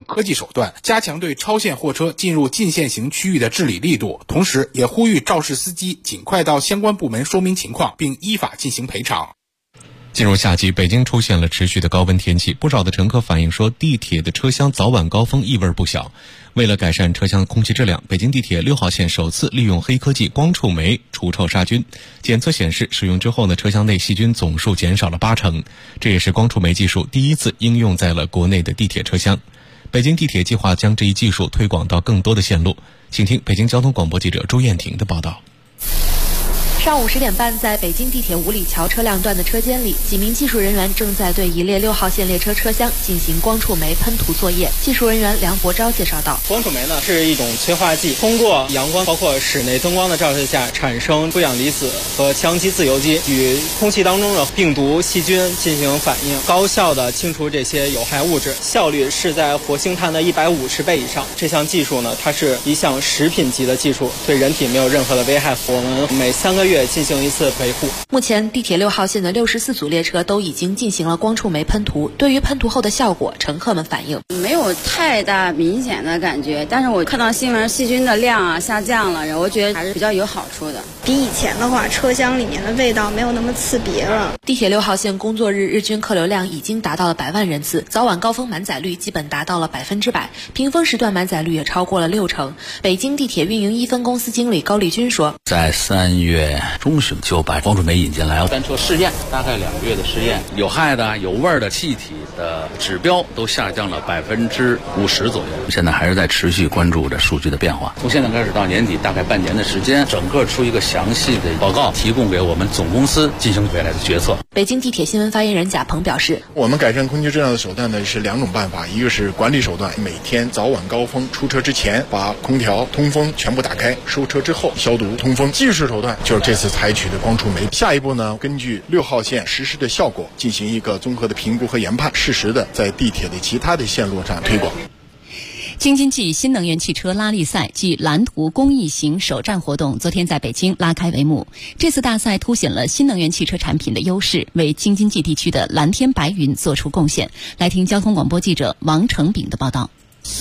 科技手段，加强对超限货车进入禁限行区域的治理力度，同时也呼吁肇事司机尽快到相关部门说明情况，并依法进行赔偿。 进入夏季，北京出现了持续的高温天气，不少的乘客反映说，地铁的车厢早晚高峰异味不小。为了改善车厢空气质量，北京地铁6号线首次利用黑科技光触媒除臭杀菌。检测显示，使用之后呢，车厢内细菌总数减少了80%，这也是光触媒技术第一次应用在了国内的地铁车厢。北京地铁计划将这一技术推广到更多的线路。请听北京交通广播记者朱艳婷的报道。 上午10点半，在北京地铁五里桥车辆段的车间里，几名技术人员正在对一列6号线列车车厢进行光触媒喷涂作业。技术人员梁伯昭介绍道： 光触媒呢是一种催化剂，通过阳光包括室内灯光的照射下，产生负氧离子和羟基自由基，与空气当中的病毒细菌进行反应，高效的清除这些有害物质，效率是在活性炭的150倍以上。这项技术呢，它是一项食品级的技术，对人体没有任何的危害。我们每3个月进行一次维护。 目前地铁6号线的64组列车都已经进行了光触媒喷涂，对于喷涂后的效果，乘客们反映没有太大明显的感觉，但是我看到新闻细菌的量下降了，我觉得还是比较有好处的。 比以前的话，车厢里面的味道没有那么刺鼻了。 地铁6号线工作日日均客流量已经达到了100万人次，早晚高峰满载率基本达到了100%，平峰时段满载率也超过了60%。北京地铁运营1分公司经理高丽军说， 在3月中旬就把光触媒引进来，单车试验大概2个月的试验，有害的、有味儿的气体的指标都下降了50%左右。现在还是在持续关注着数据的变化。从现在开始到年底，大概半年的时间，整个出一个详细的报告，提供给我们总公司进行未来的决策。 北京地铁新闻发言人贾鹏表示， 我们改善空气质量的手段呢是2种办法，一个是管理手段，每天早晚高峰出车之前把空调通风全部打开，收车之后消毒通风。技术手段就是这次采取的光触媒。下一步呢，根据6号线实施的效果进行一个综合的评估和研判，适时的在地铁的其他的线路上推广。 京津冀新能源汽车拉力赛暨蓝图公益行首站活动昨天在北京拉开帷幕。这次大赛凸显了新能源汽车产品的优势，为京津冀地区的蓝天白云做出贡献。来听交通广播记者王成炳的报道。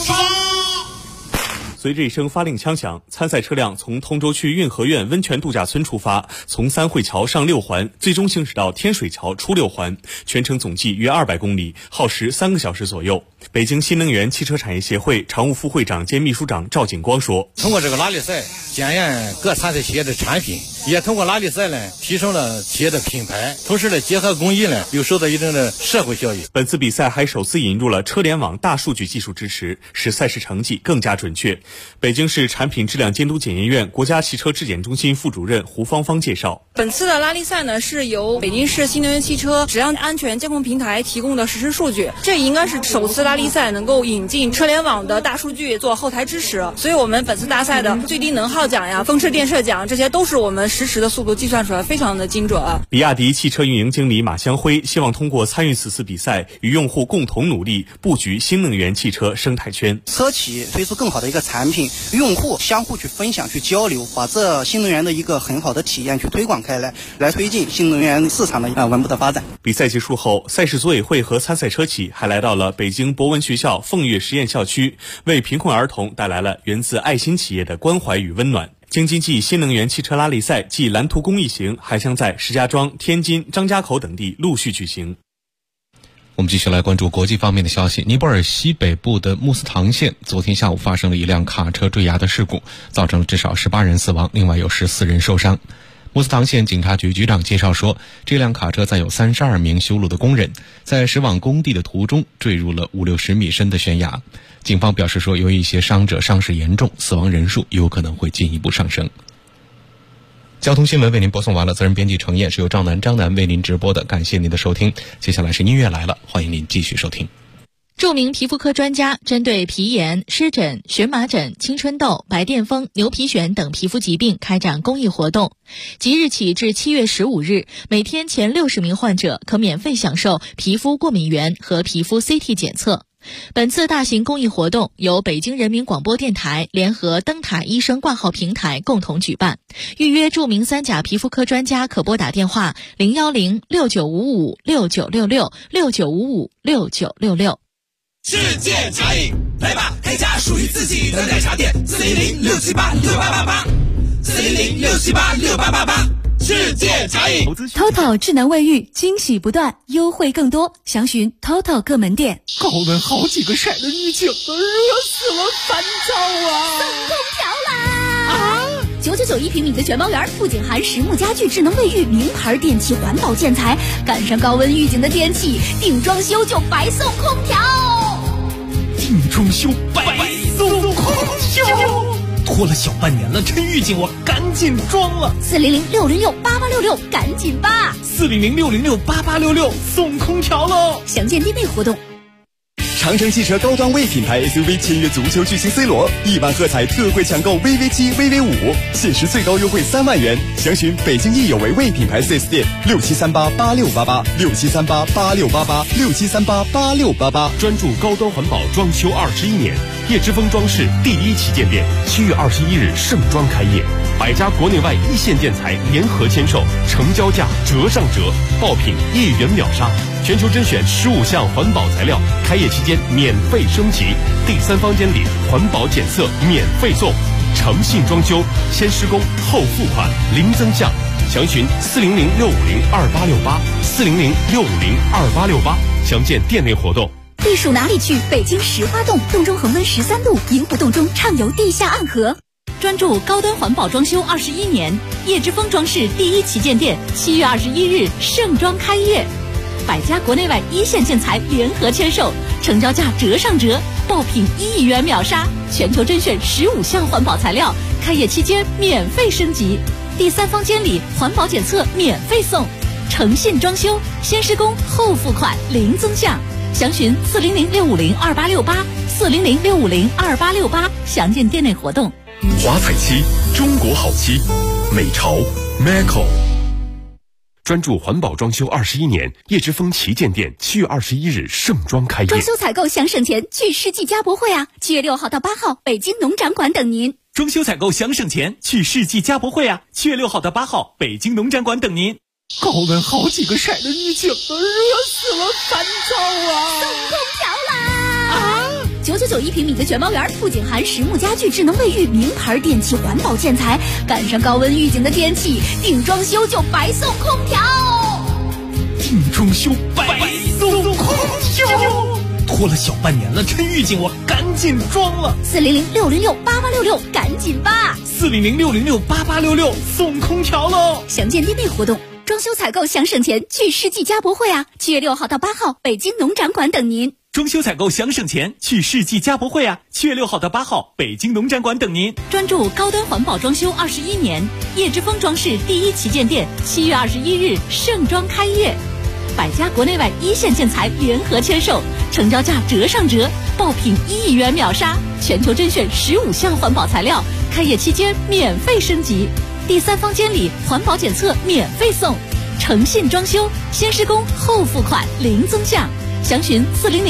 随着一声发令枪响，参赛车辆从通州区运河苑温泉度假村出发，从三汇桥上6环，最终行驶到天水桥出6环，全程总计约200公里，耗时3个小时左右。北京新能源汽车产业协会常务副会长兼秘书长赵景光说， 通过这个拉力赛检验各参赛企业的产品，也通过拉力赛呢提升了企业的品牌，同时呢结合公益呢又收到一定的社会效益。 本次比赛还首次引入了车联网大数据技术支持，使赛事成绩更加准确。北京市产品质量监督检验院国家汽车质检中心副主任胡芳芳介绍， 本次的拉力赛呢是由北京市新能源汽车质量安全监控平台提供的实时数据，这应该是首次拉力赛能够引进车联网的大数据做后台支持，所以我们本次大赛的最低能耗奖呀、风车电射奖，这些都是我们实时的速度计算出来，非常的精准。 比亚迪汽车运营经理马香辉希望通过参与此次比赛，与用户共同努力，布局新能源汽车生态圈。 车企推出更好的一个产品，用户相互去分享、去交流，把这新能源的一个很好的体验去推广开来，来推进新能源市场的稳步的发展。 比赛结束后，赛事组委会和参赛车企还来到了北京博文学校凤跃实验校区，为贫困儿童带来了源自爱心企业的关怀与温暖。京津冀新能源汽车拉力赛暨蓝图公益行还将在石家庄、天津、张家口等地陆续举行。 我们继续来关注国际方面的消息。尼泊尔西北部的穆斯唐县昨天下午发生了一辆卡车坠崖的事故，造成了至少18人死亡，另外有14人受伤。穆斯唐县警察局局长介绍说，这辆卡车载有32名修路的工人，在驶往工地的途中坠入了50-60米深的悬崖。警方表示说，由于一些伤者伤势严重，死亡人数有可能会进一步上升。交通新闻为您播送完了，责任编辑程燕，是由张楠为您直播的，感谢您的收听。接下来是音乐来了，欢迎您继续收听。 著名皮肤科专家针对皮炎、湿疹、荨麻疹、青春痘、白癜风、牛皮癣等皮肤疾病开展公益活动。即日起至7月15日，每天前60名患者可免费享受皮肤过敏原和皮肤 CT 检测。本次大型公益活动由北京人民广播电台联合灯塔医生挂号平台共同举办。预约著名3甲皮肤科专家可拨打电话010-6955-6966 6955-6966。 世界茶饮，来吧，开家属于自己的奶茶店，400-678-6888，400-678-6888，世界茶饮。 TOTO 智能卫浴，惊喜不断，优惠更多，详询 TOTO 各门店。 高温好几个晒的预警了，热死了，烦躁啊！ 送空调啦！999一平米的全包园，不仅含实木家具、智能卫浴、名牌电器、环保建材，赶上高温预警的天气，定装修就白送空调。 定装修白送空调，拖了小半年了，趁预警我赶紧装了。 400-606-8866，赶紧吧 ！400-606-8866，送空调喽！ 详见店内活动。 长城汽车高端 V 品牌 SUV 签约足球巨星 C 罗，1万喝彩特惠抢购 VV7、VV5，限时最高优惠3万元。详询北京易有为 V 品牌 4S 店，6738-8688，6738-8688，6738-8688。 专注高端环保装修21年，叶之峰装饰第1旗舰店7月21日盛装开业，100家国内外一线建材联合签售，成交价折上折，爆品1元秒杀，全球甄选15项环保材料，开业期间免费升级，第3房间里环保检测免费送，诚信装修，先施工后付款，零增项。详询400-650-2868，400-650-2868，详见店内活动。 避暑哪里去？北京石花洞，洞中恒温13度，银湖洞中畅游地下暗河。 专注高端环保装修21年，叶之峰装饰第1旗舰店7月21日盛装开业，100家国内外一线建材联合签售，成交价折上折，爆品1亿元秒杀，全球甄选15项环保材料，开业期间免费升级，第3房间里环保检测免费送，诚信装修，先施工后付款，零增项。详询400-650-2868，400-650-2868，详见店内活动。 华彩漆，中国好漆，美潮 Maco。专注环保装修21年，叶之峰旗舰店7月21日盛装开业。 装修采购想省钱，去世纪家博会啊！7月6号到8号，北京农展馆等您。 装修采购想省钱，去世纪家博会啊！7月6号到8号，北京农展馆等您。高温好几个晒的预警了，热死了，烦躁啊！ 送空调啦！999一平米的全包园，不仅含实木家具、智能卫浴、名牌电器、环保建材，赶上高温预警的天气，定装修就白送空调。 定装修白送空调，拖了小半年了，趁预警我赶紧装了。 400-606-8866，赶紧吧 ！400-606-8866，送空调喽！ 详见店内活动。装修采购想省钱，去世纪家博会啊！7月6号到8号，北京农展馆等您。 装修采购想省钱，去世纪家博会啊！7月6号到8号，北京农展馆等您。 专注高端环保装修21年，叶之峰装饰第1旗舰店7月21日盛装开业，100家国内外一线建材联合签售，成交价折上折，爆品1亿元秒杀，全球甄选15项环保材料，开业期间免费升级，第3房间里环保检测免费送，诚信装修，先施工后付款，零增项。详询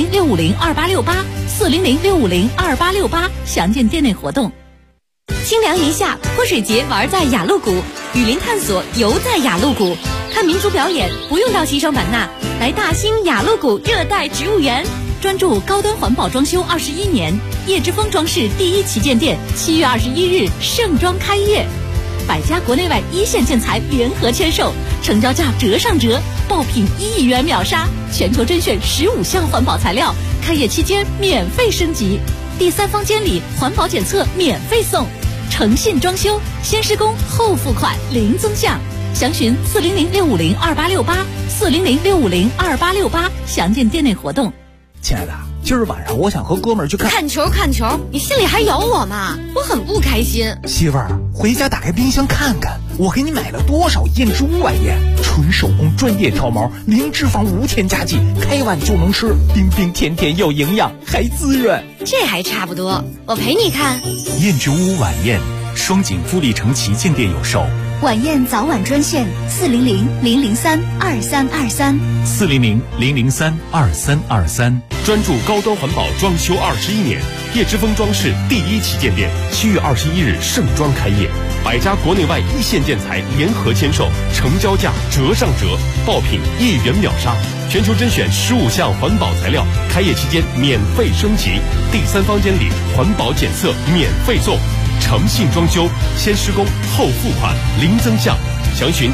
400-650-2868，400-650-2868，详见店内活动。 清凉一夏，泼水节玩在雅鹿谷，雨林探索游在雅鹿谷，看民族表演不用到西双版纳，来大兴雅鹿谷热带植物园。 专注高端环保装修21年，叶之峰装饰第1旗舰店7月21日盛装开业，100家国内外一线建材联合签售，成交价折上折，爆品1亿元秒杀，全球甄选15项环保材料，开业期间免费升级，第3房间里环保检测免费送，诚信装修，先施工后付款，零增项。详询400-650-2868，400-650-2868，详见店内活动。 亲爱的，今儿晚上我想和哥们儿去看球，你心里还有我吗？我很不开心。 媳妇儿，回家打开冰箱看看，我给你买了多少燕之屋晚宴，纯手工专业挑毛，零脂肪无添加剂，开碗就能吃，冰冰甜甜又营养，还滋润。 这还差不多，我陪你看。 燕之屋晚宴，双井富力城旗舰店有售。 晚宴早晚专线 400-003-2323，400-003-2323。 专注高端环保装修21年， 叶之峰装饰第1旗舰店7月21日盛装开业，100家国内外一线建材联合签售，成交价折上折，爆品1元秒杀，全球甄选15项环保材料，开业期间免费升级，第3房间里环保检测免费送，诚信装修，先施工后付款，零增项，详询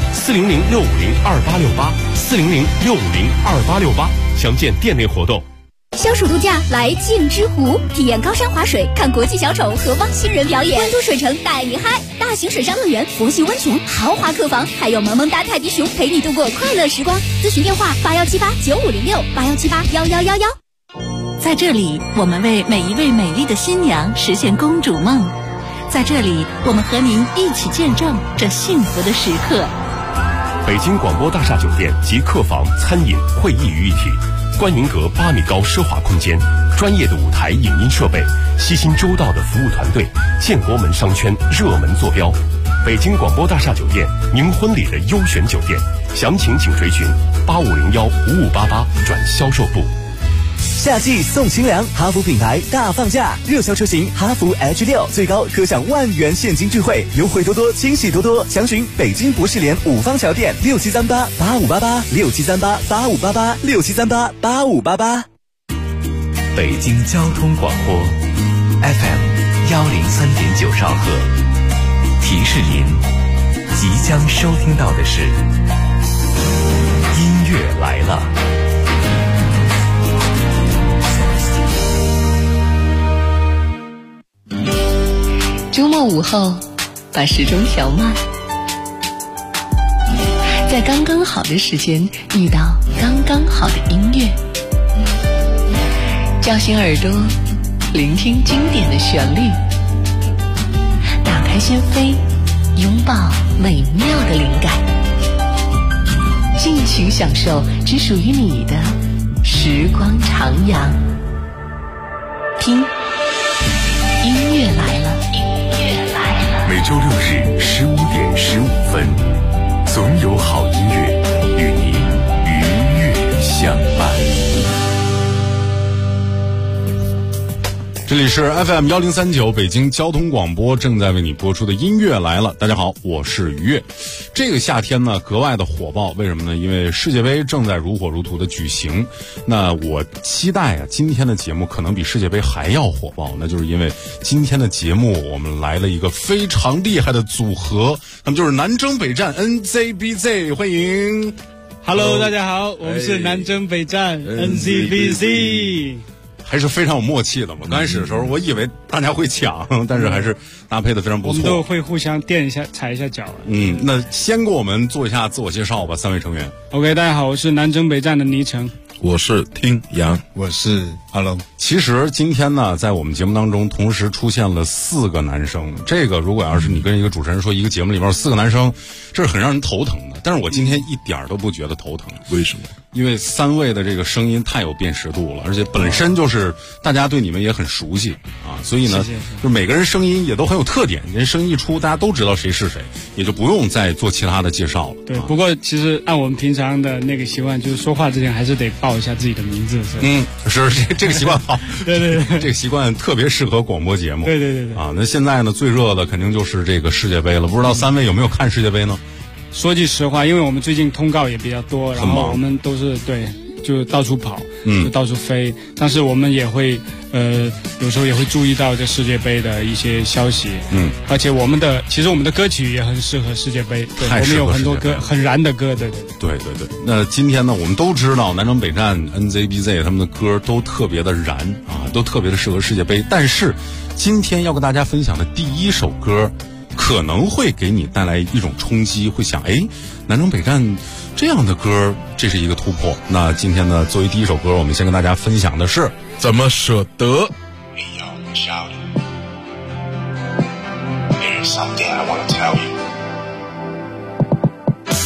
400-650-2868，400-650-2868，详见店内活动。 消暑度假来镜之湖，体验高山滑水，看国际小丑和汪星人表演，关注水城带你嗨，大型水上乐园、佛系温泉、豪华客房，还有萌萌哒泰迪熊陪你度过快乐时光。咨询电话81789506，81781111。 在这里，我们为每一位美丽的新娘实现公主梦。在这里，我们和您一起见证这幸福的时刻。 北京广播大厦酒店集客房、餐饮、会议于一体，观云阁8米高奢华空间，专业的舞台影音设备，悉心周到的服务团队，建国门商圈热门坐标。北京广播大厦酒店，您婚礼的优选酒店，详情请垂询8501-5588转销售部。 夏季送清凉，哈弗品牌大放价，热销车型哈弗 H6最高可享10000元现金钜惠，优惠多多，惊喜多多。详询北京博士联5方桥店6738-8588，6738-8588，6738-8588。 北京交通广播 FM 103.9兆赫，提示您即将收听到的是音乐来了。 周末午后，把时钟调慢，在刚刚好的时间遇到刚刚好的音乐，叫醒耳朵，聆听经典的旋律，打开心扉，拥抱美妙的灵感，尽情享受只属于你的时光徜徉。听，音乐来了。 每周6日15点15分，总有好音乐与您愉悦相伴。 这里是 FM 1039北京交通广播正在为你播出的音乐来了。大家好，我是于悦。这个夏天呢格外的火爆，为什么呢？因为世界杯正在如火如荼的举行。那我期待啊，今天的节目可能比世界杯还要火爆，那就是因为今天的节目我们来了一个非常厉害的组合，他们就是南征北战 NZBZ， 欢迎。 Hello， 大家好，我们是南征北战 NZBZ。 还是非常有默契的嘛。刚开始的时候我以为大家会抢，但是还是搭配的非常不错。 我们都会互相垫一下踩一下脚。 那先给我们做一下自我介绍吧，3位成员。 OK， 大家好，我是南征北战的倪晨。 我是听杨， 我是 Hello。其实今天呢，在我们节目当中同时出现了4个男生。这个如果要是你跟一个主持人说一个节目里面有4个男生，这是很让人头疼的。但是我今天一点都不觉得头疼。 为什么？ 因为3位的这个声音太有辨识度了，而且本身就是大家对你们也很熟悉啊，所以呢，就每个人声音也都很有特点。人声音一出，大家都知道谁是谁，也就不用再做其他的介绍了。 对，不过其实按我们平常的那个习惯，就是说话之前还是得报一下自己的名字。 是这个习惯好。 对， 这个习惯特别适合广播节目。 对啊，那现在呢，最热的肯定就是这个世界杯了。不知道3位有没有看世界杯呢？ 说句实话，因为我们最近通告也比较多，然后我们都是就到处跑，就到处飞。但是我们也会有时候也会注意到这世界杯的一些消息。而且其实我们的歌曲也很适合世界杯。对，我们有很多歌很燃的歌。对。 那今天呢，我们都知道南征北战 NZBZ 他们的歌都特别的燃啊，都特别的适合世界杯。但是今天要跟大家分享的第一首歌，可能会给你带来一种冲击，会想，南征北战这样的歌，这是一个突破。那今天呢，作为第一首歌，我们先跟大家分享的是怎么舍得。 There's something I want to tell you.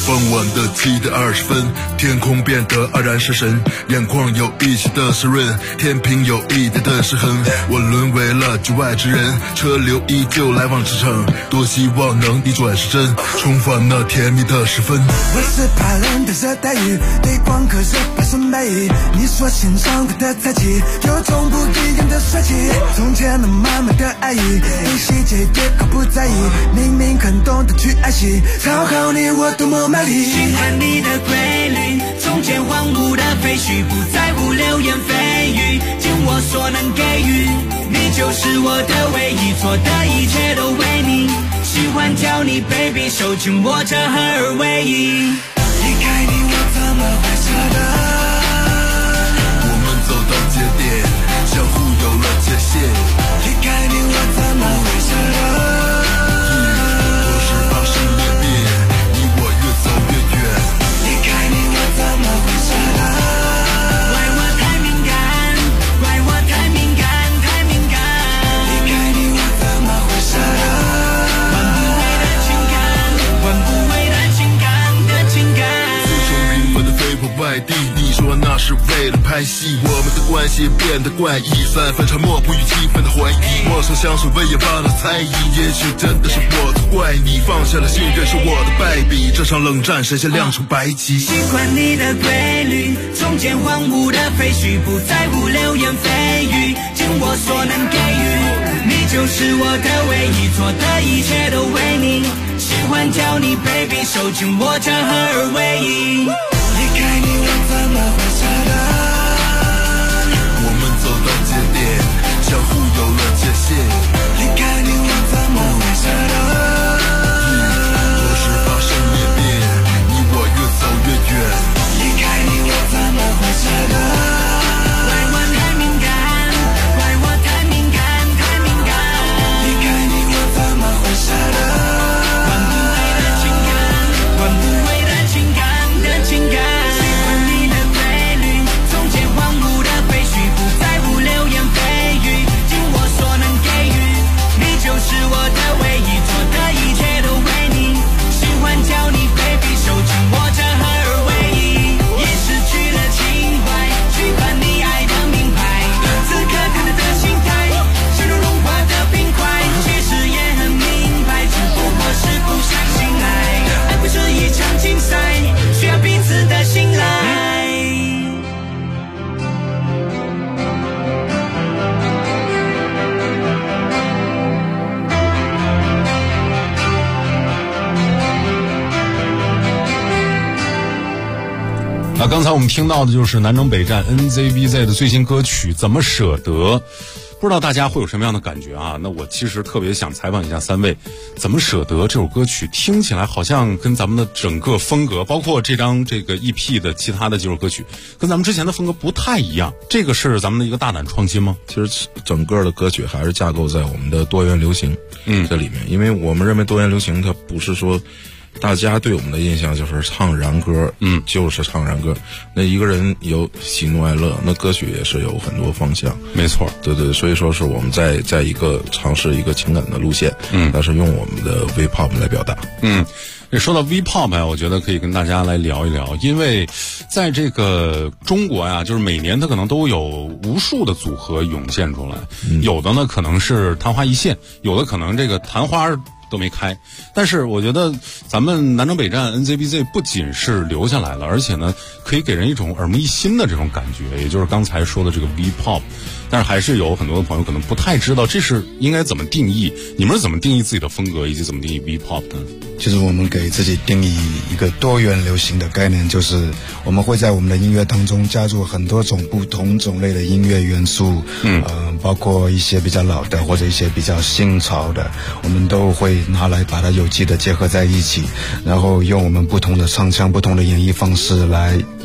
傍晚的7点20分，天空变得黯然失神，眼眶有一些的湿润，天平有一点的失衡，我沦为了局外之人，车流依旧来往驰骋，多希望能逆转时针，重返那甜蜜的时分。 我是怕冷的热带鱼，对光刻热白身白衣，你所欣赏的菜系有种不一样的帅气，从前那满满的爱意，对细节也毫不在意，明明很懂得去爱惜，讨好你我多么卖力， 喜欢你的规律，从前荒芜的废墟，不在乎流言蜚语，尽我所能给予，你就是我的唯一，做的一切都为你，喜欢叫你 baby， 手紧握着合而为一， 离开你我怎么会舍得， 我们走到节点，相互有了界限， 离开你我怎么会舍得， 多事发生裂变，你我越走越远， 离开你我怎么会舍得， 怪我太敏感，怪我太敏感，太敏感， 离开你我怎么会舍得， 换不回的情感，换不回的情感的情感， 自从频繁的飞回外地，你说那是为了拍戏，我们的关系变得怪异，3分沉默不语7分的怀疑，陌生香水味也罢了猜疑，也许真的是我的怪你，放下了信任是我的败笔，这场冷战谁先亮出白旗， 喜欢你的规律，从前荒芜的废墟，不在乎流言蜚语，尽我所能给予，你就是我的唯一，做的一切都为你，喜欢叫你 baby， 手紧握着合而为一， 离开你我怎么会舍得， 我们走到节点，相互有了界限， 离开你我怎么会舍得， 多事发生裂变，你我越走越远， 离开你我怎么会舍得， 怪我太敏感，怪我太敏感，太敏感， 离开你我怎么会舍得， 换不回的情感，换不回的情感的情感，喜欢你的规律，从前荒芜的废墟，不在乎流言蜚语，尽我所能给予，你就是我的唯一，做的一切都为你，喜欢叫你 baby， 手紧握着合而为一，也失去了情怀，喜欢你爱的名牌，此刻看他的心态，心如融化的冰块，其实也很明白，只不过是不相信爱不是一场竞赛，需要彼此的信赖。 刚才我们听到的就是南征北战 NZBZ 的最新歌曲《怎么舍得》，不知道大家会有什么样的感觉啊？那我其实特别想采访一下3位，《怎么舍得》这首歌曲听起来好像跟咱们的整个风格，包括这张EP 的其他的几首歌曲，跟咱们之前的风格不太一样。这个是咱们的一个大胆创新吗？ 其实整个的歌曲还是架构在我们的多元流行这里面，因为我们认为多元流行它不是说大家对我们的印象就是唱燃歌，就是唱燃歌。那一个人有喜怒哀乐，那歌曲也是有很多方向。 没错， 对对，所以说是我们在一个尝试一个情感的路线，但是用我们的 V-pop 来表达。 说到 V-pop 呀，我觉得可以跟大家来聊一聊，因为在这个中国呀，就是每年它可能都有无数的组合涌现出来，有的呢可能是昙花一现，有的可能这个昙花都没开，但是我觉得咱们南征北战 NZBZ 不仅是留下来了，而且呢可以给人一种耳目一新的这种感觉，也就是刚才说的这个 V-pop。但是还是有很多的朋友可能不太知道这是应该怎么定义，你们是怎么定义自己的风格，以及怎么定义 V-pop 的？ 就是我们给自己定义一个多元流行的概念，就是我们会在我们的音乐当中加入很多种不同种类的音乐元素，包括一些比较老的或者一些比较新潮的，我们都会拿来把它有机的结合在一起，然后用我们不同的唱腔、不同的演绎方式来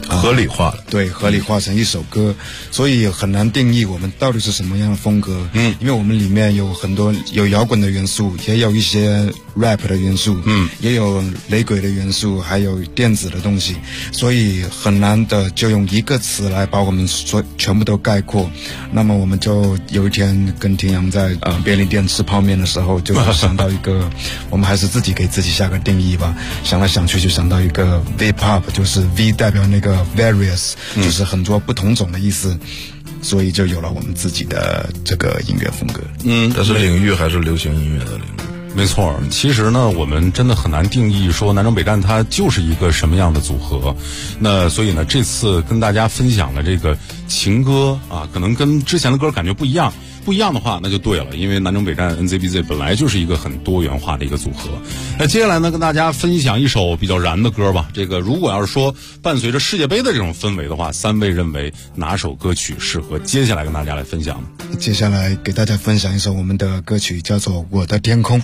合理化了， 对，合理化成一首歌，所以很难定义我们到底是什么样的风格。因为我们里面有很多有摇滚的元素，也有一些 rap 的元素，也有雷鬼的元素，还有电子的东西，所以很难的就用一个词来把我们全部都概括。那么我们就有一天跟庭阳在便利店吃泡面的时候，就想到一个，我们还是自己给自己下个定义吧。想来想去就想到一个 V-pop， 就是 V 代表那个 various， 就是很多不同种的意思，所以就有了我们自己的这个音乐风格。 但是领域还是流行音乐的领域。 没错，其实呢，我们真的很难定义说南征北战它就是一个什么样的组合。那所以呢，这次跟大家分享的这个情歌啊，可能跟之前的歌感觉不一样。不一样的话，那就对了，因为南征北战 NZBZ 本来就是一个很多元化的一个组合。那接下来呢，跟大家分享一首比较燃的歌吧。这个如果要是说伴随着世界杯的这种氛围的话，三位认为哪首歌曲适合接下来跟大家来分享？ 接下来给大家分享一首我们的歌曲，叫做《我的天空》。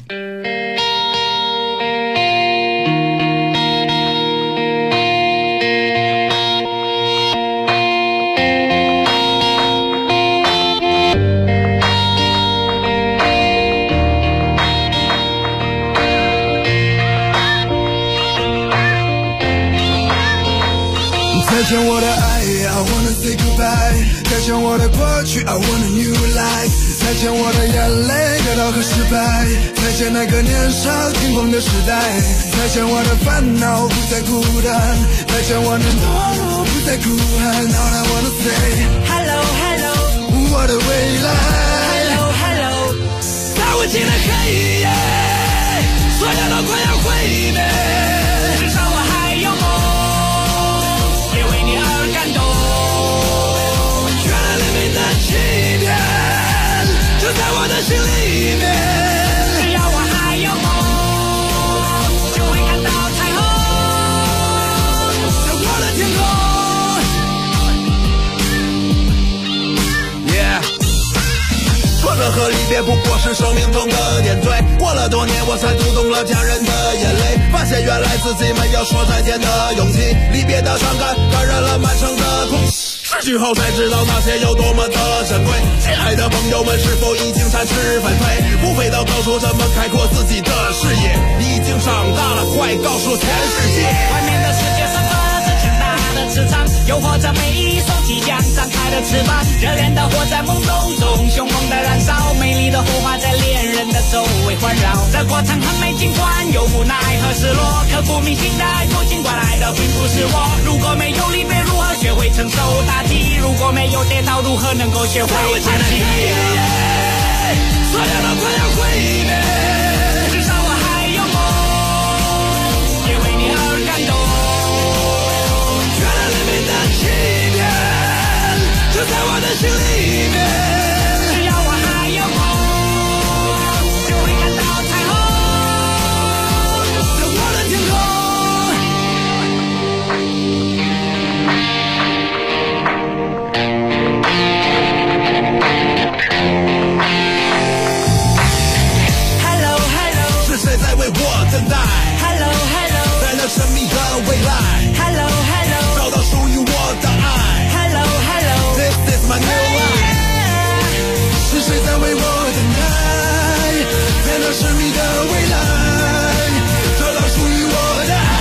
再见我的爱 I wanna say goodbye， 再见我的过去 I want a new life， 再见我的眼泪得到和失败，再见那个年少轻狂的时代，再见我的烦恼不再孤单，再见我的懦弱不再哭喊。 All I wanna say Hello Hello， 我的未来 Hello Hello， 在无尽的黑夜，所有都快要毁灭，至少我还有梦，也为你而感动。 原来黎明的起点就在我的心里面， 只要我还有梦，就会看到彩虹， 在我的天空。挫折和离别不过是生命中的点缀，过了多年我才读懂了家人的眼泪，发现原来自己没有说再见的勇气，离别的伤感感染了满城的空气，失去后才知道那些有多么的珍贵。亲爱的朋友们是否已经暂时分退，不飞到高处怎么开阔自己的视野，你已经长大了，快告诉全世界， 外面的世界散发着强大的磁场，诱惑着每一双即将张开的翅膀，热烈的火在梦中凶猛的燃烧，美丽的火花在恋人的周围环绕，这过程很美，尽管有无奈和失落，刻骨铭心的爱过，尽管来的并不是我，如果没有离别如何学会承受打击，如果没有跌倒如何能够学会爬起， 所有都快要毁灭， 至少我还有梦，也为你而感动。 原来黎明的起点就在我的心里面， 只要我还有梦，就会看到彩虹， 在我的天空。 Hello Hello， 是谁在为我等待 Hello Hello， 在那神秘的未来 Hello Hello， 找到属于我的爱 Hello Hello， This is my new life， 是谁在为我等待在那神秘的未来找到属于我的爱，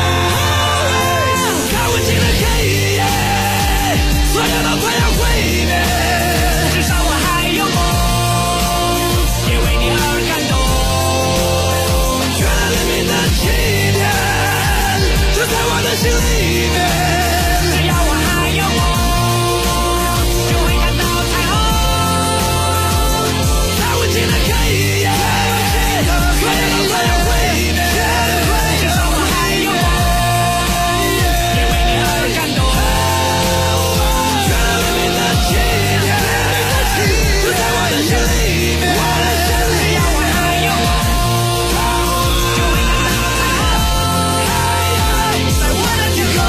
看不尽的黑夜，所有都快要毁灭， 至少我还有梦，也为你而感动。 原来黎明的起点就在我的心里面， 只要我还有梦，就会看到彩虹， 在无尽的黑夜，所有都快要毁灭， 至少我还有梦，也为你而感动。 原来黎明的起点就在我的心里面， 只要我还有梦，就会看到彩虹， 在我的天空。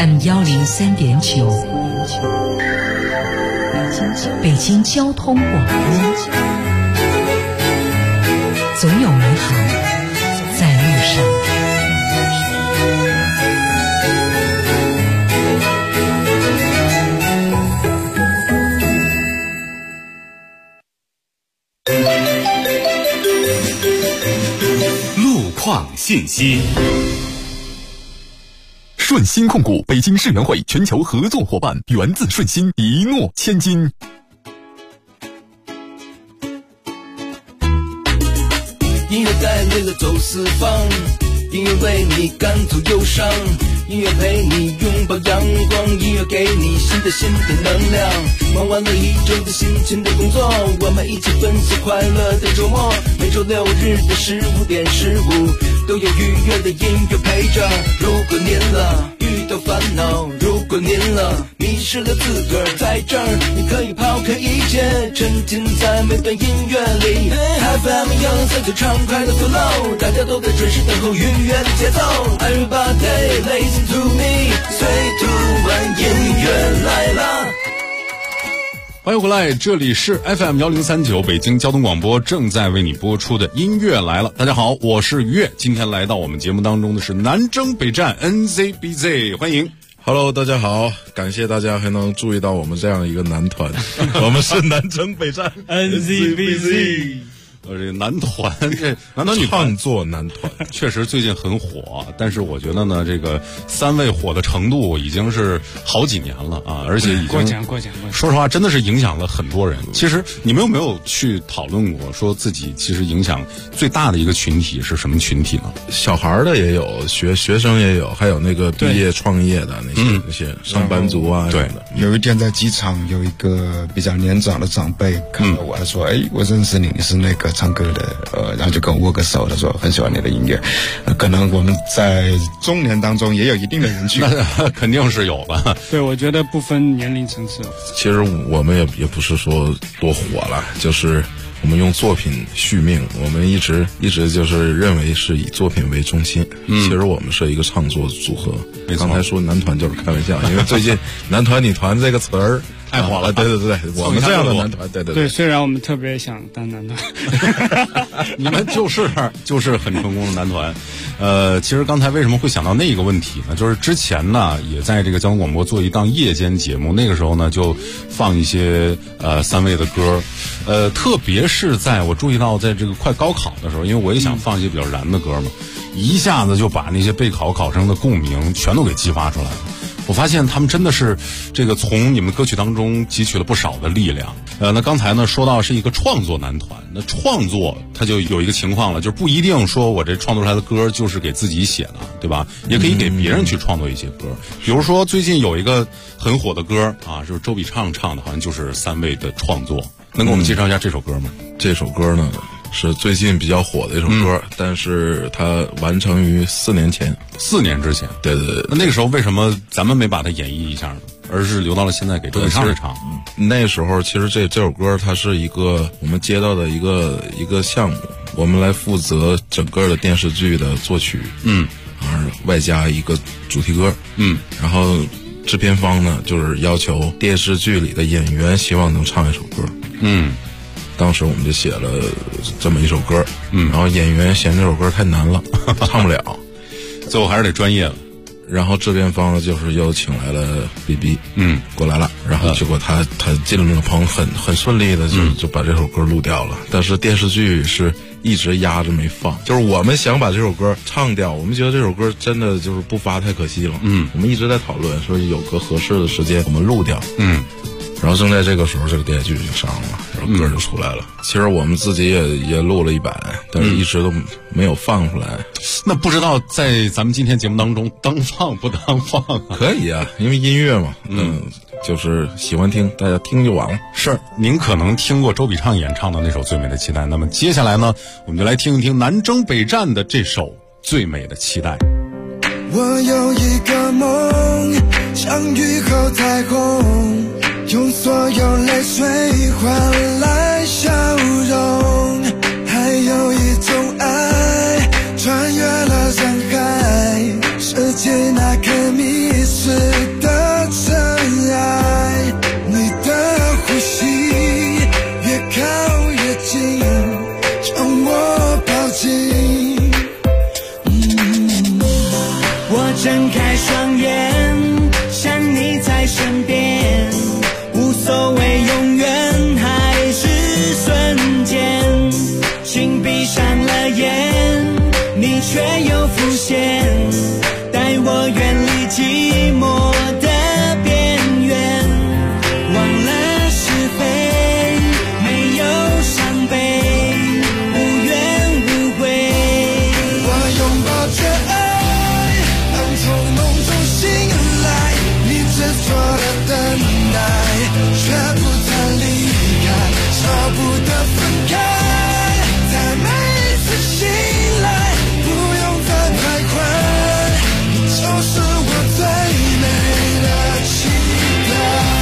FM 103.9，北京交通广播，总有美好在路上。 路况信息。 顺鑫控股北京世园会全球合作伙伴，源自顺鑫，一诺千金。 音乐带领了走四方，音乐为你赶走忧伤，音乐陪你拥抱阳光，音乐给你新的能量。忙完了一周的辛勤的工作，我们一起分享快乐的周末。每周六日的15点15，都有愉悦的音乐陪着。如果您遇到烦恼，如果您迷失了自个儿，在这儿你可以抛开一切，沉浸在每段音乐里。FM 103就畅快的 flow， 大家都在准时等候愉悦的节奏。Everybody listen to me， 随突然音乐来了。 欢迎回来，这里是 FM 1039北京交通广播正在为你播出的音乐来了。大家好，我是于越，今天来到我们节目当中的是南征北战 NZBZ， 欢迎。 Hello， 大家好，感谢大家还能注意到我们这样一个男团，我们是南征北战 NZBZ。这个男团，这男团女创作男团确实最近很火，但是我觉得呢，这个三位火的程度已经是好几年了啊，而且已经过奖。 说实话，真的是影响了很多人。其实你们有没有去讨论过，说自己其实影响最大的一个群体是什么群体呢？ 小孩的也有，学生也有，还有那个毕业创业的那些上班族啊。 对， 有一天在机场，有一个比较年长的长辈看到我，他说：“哎，我认识你，你是那个唱歌的。”然后就跟我握个手，他说很喜欢你的音乐。可能我们在中年当中也有一定的人群， 那肯定是有的。 对，我觉得不分年龄层次。 其实我们也不是说多火了，就是我们用作品续命，我们一直就是认为是以作品为中心。其实我们是一个创作组合。刚才说男团就是开玩笑，因为最近男团女团这个词儿太火了。对，我们这样的男团，对。 虽然我们特别想当男团， 你们就是很成功的男团。其实刚才为什么会想到那个问题呢？就是之前呢也在这个交通广播做一档夜间节目，那个时候呢就放一些三位的歌，特别是在我注意到在这个快高考的时候，因为我也想放一些比较燃的歌嘛，一下子就把那些备考考生的共鸣全都给激发出来了。我发现他们真的是这个从你们歌曲当中汲取了不少的力量。那刚才呢说到是一个创作男团，那创作它就有一个情况了，就是不一定说我这创作出来的歌就是给自己写的，对吧？也可以给别人去创作一些歌。比如说最近有一个很火的歌啊，就是周笔畅唱的，好像就是三位的创作。能给我们介绍一下这首歌吗？ 这首歌呢是最近比较火的一首歌，但是它完成于4年前。 4年之前， 对。 那个时候为什么咱们没把它演绎一下呢？而是留到了现在给周笔畅唱？ 那时候其实这首歌它是一个我们接到的一个项目，我们来负责整个的电视剧的作曲，外加一个主题歌，然后制片方呢就是要求电视剧里的演员希望能唱一首歌，当时我们就写了这么一首歌，然后演员嫌这首歌太难了，唱不了， 最后还是得专业了。 然后制片方呢就是又请来了 BB， 过来了，然后结果他进了棚，很顺利的就把这首歌录掉了。但是电视剧是一直压着没放，就是我们想把这首歌唱掉，我们觉得这首歌真的就是不发太可惜了。我们一直在讨论说有个合适的时间我们录掉。然后正在这个时候，这个电视剧就上了，然后歌就出来了。其实我们自己也录了1版，但是一直都没有放出来。 那不知道在咱们今天节目当中当放不当放啊？ 可以啊，因为音乐嘛，就是喜欢听，大家听就完了。 是，您可能听过周笔畅演唱的那首《最美的期待》，那么接下来呢，我们就来听一听南征北战的这首《最美的期待》。 我有一个梦，像雨后彩虹，用所有泪水换来笑容，还有一种爱穿越了人海，世界那颗迷失开双眼，想你在身边，无所谓永远还是瞬间，请闭上了眼，你却又浮现，带我远离寂寞的边缘，忘了是非，没有伤悲，无怨无悔。 我拥抱着爱，当从梦中醒来，你执着的等待，却不曾离开，舍不得分开，在每次醒来，不用再徘徊，你就是我最美的期待。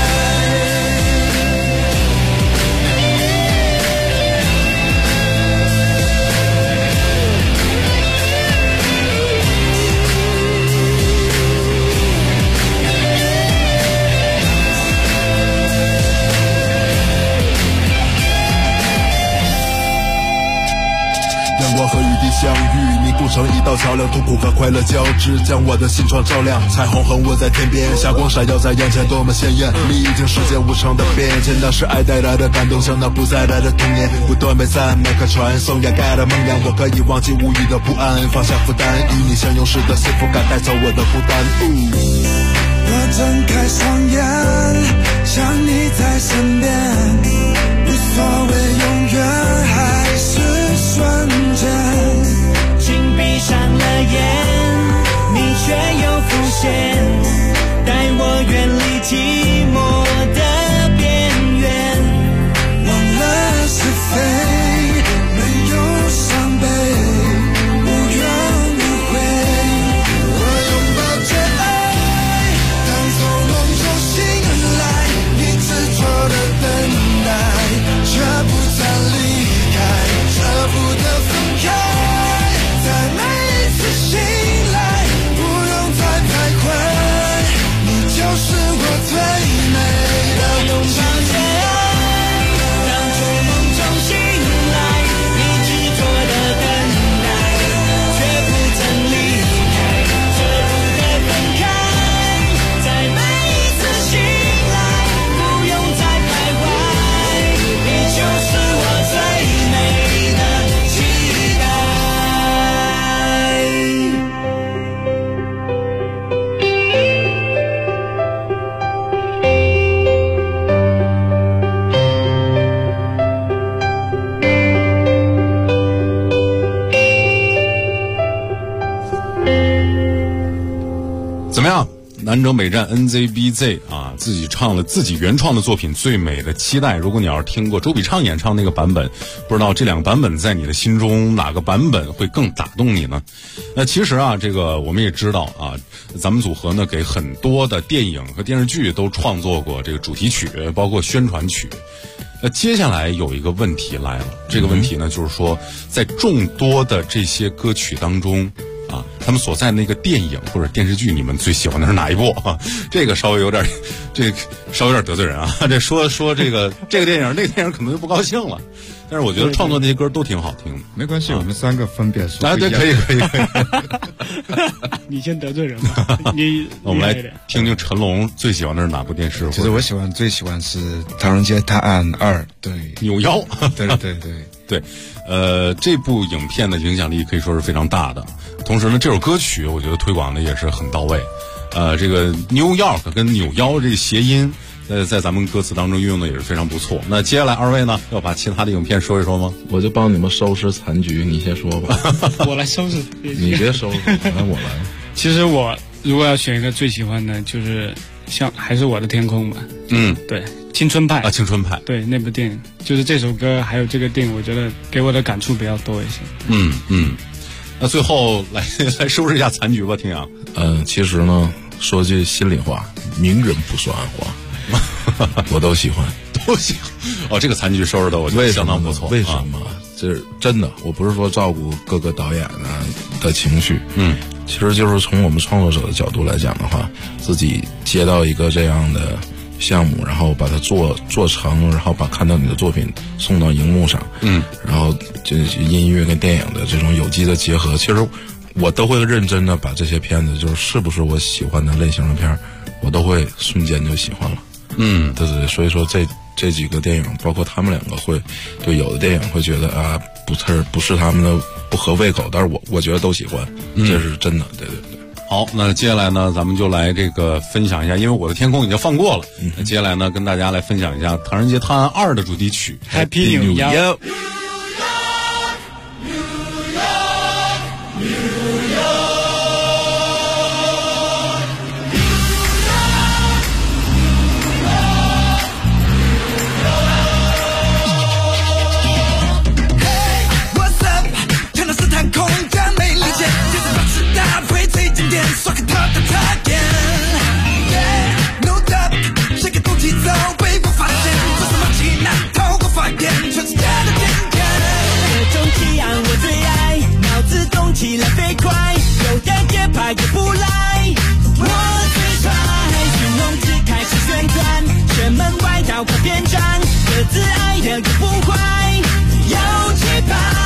阳光和雨滴相遇，凝固成一道桥梁，痛苦和快乐交织，将我的心窗照亮。彩虹横卧在天边，霞光闪耀在眼前，多么鲜艳！历经世间无常的变迁，那是爱带来的感动，像那不再来的童年，不断被赞美和传颂，掩盖了梦魇。我可以忘记无语的不安，放下负担，与你相拥时的幸福感带走我的孤单。 我睁开双眼，想你在身边，无所谓永远还是瞬间， 请闭上了眼，你却又浮现，带我远离寂寞的边缘， 忘了是非，没有伤悲，无怨无悔。我拥抱着爱，当从梦中醒来，你执着的等待，却不曾离开，舍不得分开，在每次醒来，不用再徘徊，你就是我最美的期待。 当从梦中醒来，你执着的等待，却不曾离开，舍不得分开，在每一次醒来，不用再徘徊，你就是我最美的期待。 怎么样？南征北战 NZBZ 啊，自己唱了自己原创的作品《最美的期待》。如果你要是听过周笔畅演唱那个版本，不知道这两个版本在你的心中哪个版本会更打动你呢？其实啊，这个我们也知道啊，咱们组合呢给很多的电影和电视剧都创作过这个主题曲，包括宣传曲。接下来有一个问题来了，这个问题呢就是说，在众多的这些歌曲当中啊，他们所在那个电影或者电视剧，你们最喜欢的是哪一部啊？这个稍微有点，稍微有点得罪人啊。这说这个电影，那个电影可能就不高兴了。但是我觉得创作那些歌都挺好听的。 没关系，我们三个分别说。 对，可以。 你先得罪人吧。 我们来听听陈龙最喜欢的是哪部电视？ 其实我最喜欢是《唐人街探案2》，对， 扭腰。 对， 这部影片的影响力可以说是非常大的。同时呢，这首歌曲我觉得推广的也是很到位。这个 New York 跟扭腰这个谐音，在咱们歌词当中运用的也是非常不错。那接下来二位呢，要把其他的影片说一说吗？ 我就帮你们收拾残局，你先说吧。 我来收拾。 你别收拾，让我来。 其实我如果要选一个最喜欢的，就是还是我的天空吧。对，青春派。 青春派。 对，那部电影就是这首歌，还有这个电影，我觉得给我的感触比较多一些。 那最后来收拾一下残局吧，听阳。 其实呢，说句心里话，明人不说暗话，我都喜欢。 这个残局收拾的我觉得相当不错。 为什么？这是真的，我不是说照顾各个导演的情绪。其实就是从我们创作者的角度来讲的话，自己接到一个这样的项目，然后把它做成，然后把看到你的作品送到荧幕上，然后这音乐跟电影的这种有机的结合，其实我都会认真的把这些片子，就是是不是我喜欢的类型的片儿，我都会瞬间就喜欢了。对，所以说这几个电影，包括他们两个会，对有的电影会觉得啊，不是他们的不合胃口，但是我觉得都喜欢，这是真的，对。 好，那接下来呢，咱们就来这个分享一下，因为我的天空已经放过了。那接下来呢，跟大家来分享一下《唐人街探案2》的主题曲《 Happy New Year》。 刷个他的擦点 ，No doubt， 谁给动机早被我发现，做什么气难透过发言，全世界的经典。 这种气昂我最爱，脑子动起来飞快，有点节拍也不赖。我最帅，形容词开始旋转，全门外绕过边站，各自爱的也不坏，有气派。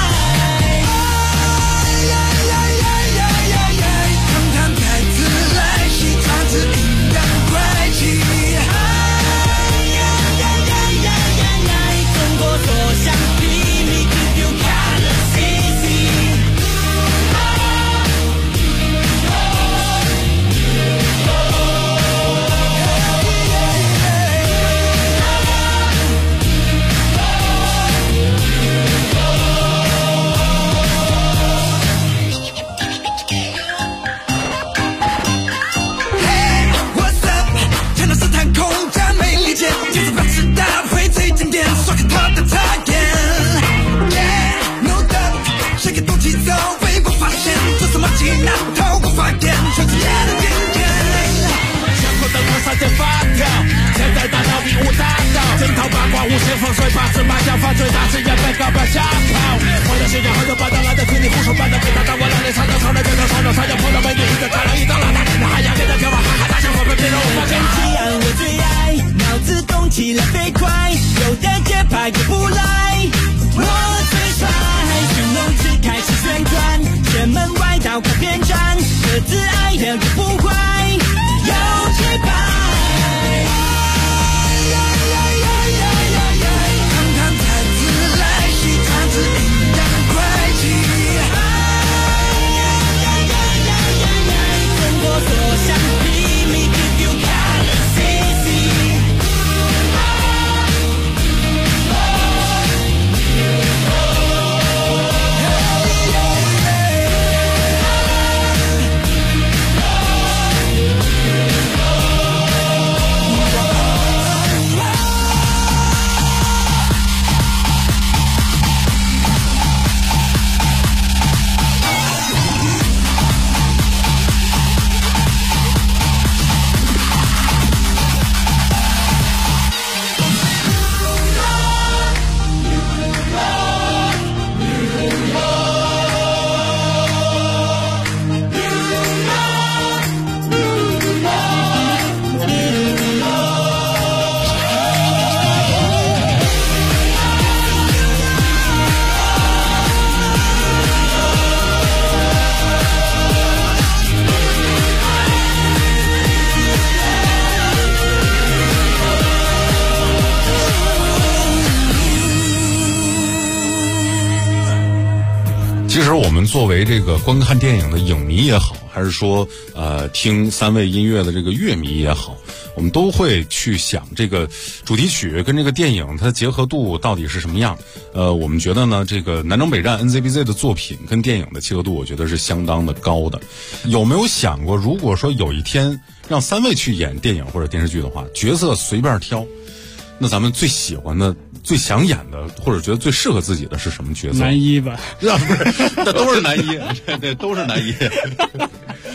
其实我们作为这个观看电影的影迷也好，还是说听三位音乐的这个乐迷也好，我们都会去想这个主题曲跟这个电影它的结合度到底是什么样。我们觉得呢，这个南征北战 NZBZ 的作品跟电影的契合度，我觉得是相当的高的。有没有想过，如果说有一天让三位去演电影或者电视剧的话，角色随便挑，那咱们最喜欢的、最想演的，或者觉得最适合自己的是什么角色？ 男一吧？ 不是，那都是男一，对，都是男一。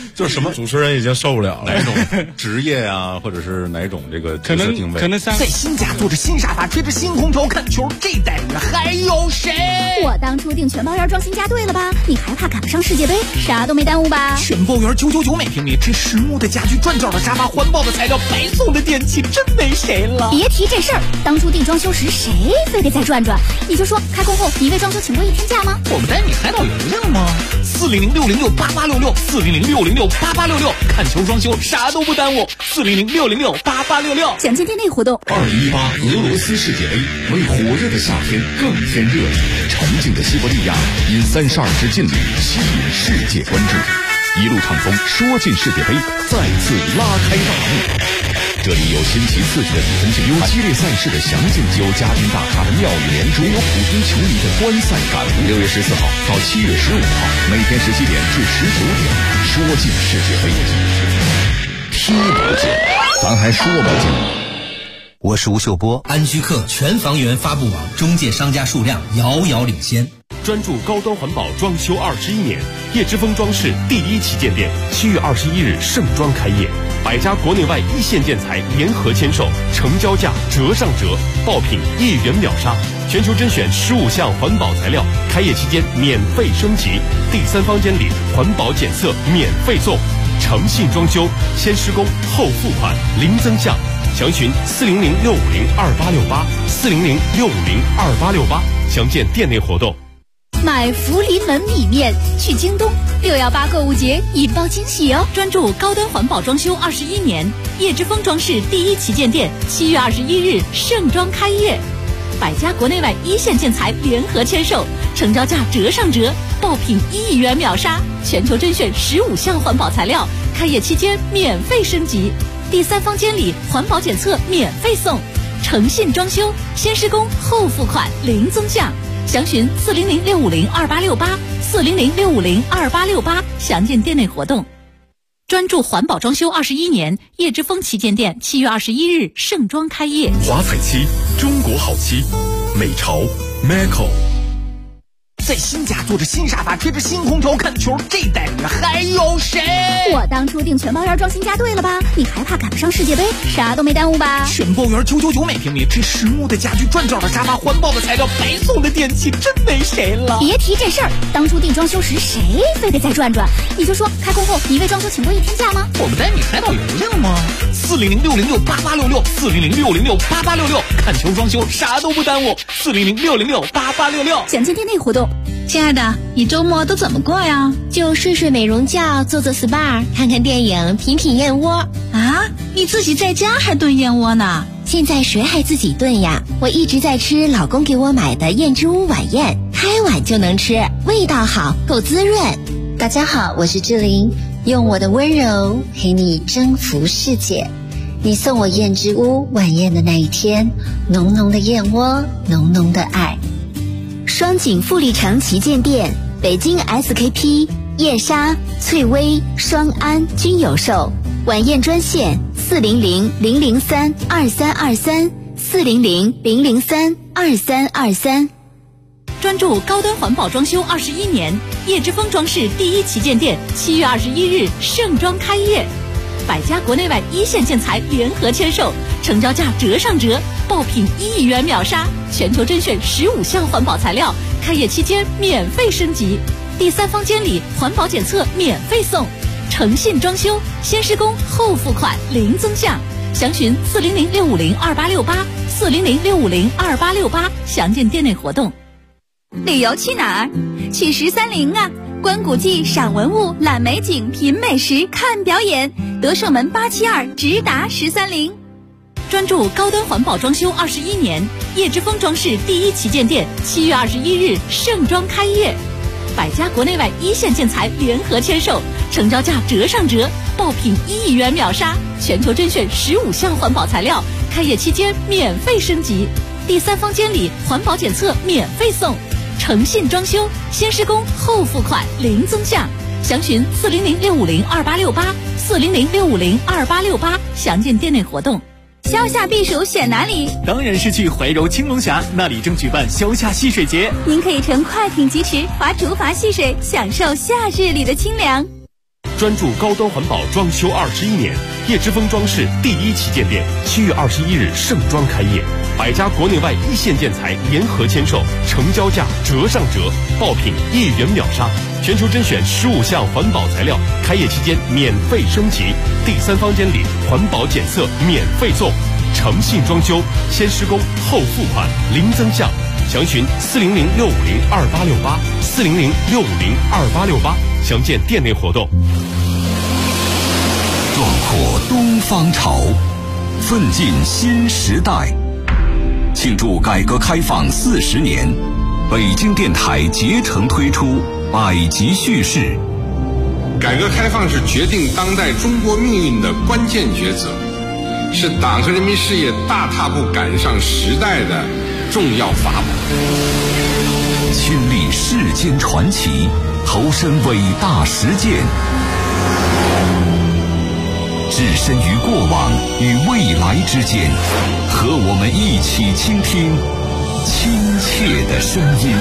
就是什么主持人已经受不了了， 哪种职业啊，或者是哪种这个角色定位？ 可能在新家坐着新沙发，吹着新空调看球，这待遇还有谁？ 我当初订全包园装新家对了吧？你还怕赶不上世界杯？啥都没耽误吧？ 全包园999每平米，这实木的家具、转角的沙发、环保的材料、白送的电器，真没谁了。 别提这事儿，当初订装修时谁非得再转转？你就说开工后你为装修请过1天假吗？ 我们带你海岛邮量吗？400-606-8866，400-606-8866，看球装修啥都不耽误，400-606-8866。 详见店内活动。 2018俄罗斯世界杯，为火热的夏天更添热力。沉静的西伯利亚因32支劲旅吸引世界关注，一路畅风说进世界杯，再次拉开大幕。这里有新奇刺激的比分竞赛，有激烈赛事的详尽，有家庭大咖的妙语连珠，有普通球迷的观赛感悟。6月14号到7月15号，每天17点至19点，说进世界杯，踢不进，咱还说不进。 我是吴秀波，安居客全房源发布网中介商家数量遥遥领先。 专注高端环保装修21年，叶之峰装饰第1旗舰店7月21日盛装开业，100家国内外一线建材联合签售，成交价折上折，爆品1元秒杀，全球甄选15项环保材料，开业期间免费升级，第3方监理环保检测免费送，诚信装修，先施工后付款，零增项。详询400-650-2868，400-650-2868，详见店内活动。 买福临门米面去京东，618购物节引爆惊喜哦！ 专注高端环保装修21年，叶之峰装饰第1旗舰店7月21日盛装开业，100家国内外一线建材联合签售，成交价折上折，爆品1元秒杀，全球甄选15项环保材料，开业期间免费升级，第3方监理环保检测免费送，诚信装修，先施工后付款，零增项。详询400-650-2868，400-650-2868，详见店内活动。专注环保装修21年，叶之峰旗舰店7月21日盛装开业。 华彩漆，中国好漆，美潮 Maco。 在新家坐着新沙发，吹着新空调看球，这待遇还有谁？ 我当初订全包园装新家对了吧？你还怕赶不上世界杯？啥都没耽误吧？ 全包园999每平米，这实木的家具、转角的沙发、环保的材料、白送的电器，真没谁了。 别提这事儿，当初订装修时谁非得再转转？你就说开工后你为装修请过1天假吗？ 我们带你海岛邮量吗？400-606-8866，400-606-8866，看球装修啥都不耽误，400-606-8866。 详见店内活动。 亲爱的，你周末都怎么过呀？ 就睡睡美容觉，做做 SPA， 看看电影，品品燕窝。 啊，你自己在家还炖燕窝呢？ 现在谁还自己炖呀？我一直在吃老公给我买的燕之屋晚宴，开碗就能吃，味道好，够滋润。大家好，我是志玲，用我的温柔陪你征服世界。你送我燕之屋晚宴的那一天，浓浓的燕窝，浓浓的爱。 双井富力城旗舰店，北京 SKP、燕莎、翠微、双安均有售。晚宴专线400-003-2323，400-003-2323。 专注高端环保装修21年，叶之峰装饰第1旗舰店7月21日盛装开业，100家国内外一线建材联合签售，成交价折上折，爆品1元秒杀，全球甄选15项环保材料，开业期间免费升级，第3方监理环保检测免费送，诚信装修，先施工后付款，零增项。详询400-650-2868，400-650-2868，详见店内活动。 旅游去哪儿？去130啊！观古迹、赏文物、览美景、品美食、看表演，德胜门872直达130。 专注高端环保装修21年，叶之峰装饰第1旗舰店7月21日盛装开业，100家国内外一线建材联合签售，成交价折上折，爆品1元秒杀，全球甄选15项环保材料，开业期间免费升级，第3方监理环保检测免费送，诚信装修，先施工后付款，零增项。详询400-650-2868，400-650-2868，详见店内活动。 消夏避暑选哪里？ 当然是去怀柔青龙峡，那里正举办消夏戏水节。 您可以乘快艇疾驰，划竹筏戏水，享受夏日里的清凉。 专注高端环保装修21年，叶之峰装饰第1旗舰店7月21日盛装开业，100家国内外一线建材联合签售，成交价折上折，爆品1元秒杀，全球甄选15项环保材料，开业期间免费升级，第3方监理，环保检测免费送，诚信装修，先施工后付款，零增项。详询400-650-2868，400-650-2868，详见店内活动。 壮阔东方潮，奋进新时代。庆祝改革开放40年，北京电台竭诚推出百集叙事。 改革开放是决定当代中国命运的关键抉择，是党和人民事业大踏步赶上时代的重要法宝。 亲历世间传奇，投身伟大实践，置身于过往与未来之间，和我们一起倾听亲切的声音。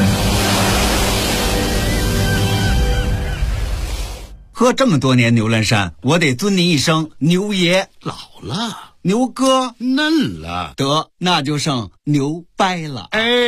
喝这么多年牛栏山，我得尊您一声牛爷。 老了， 牛哥嫩了， 得那就剩牛掰了。 哎。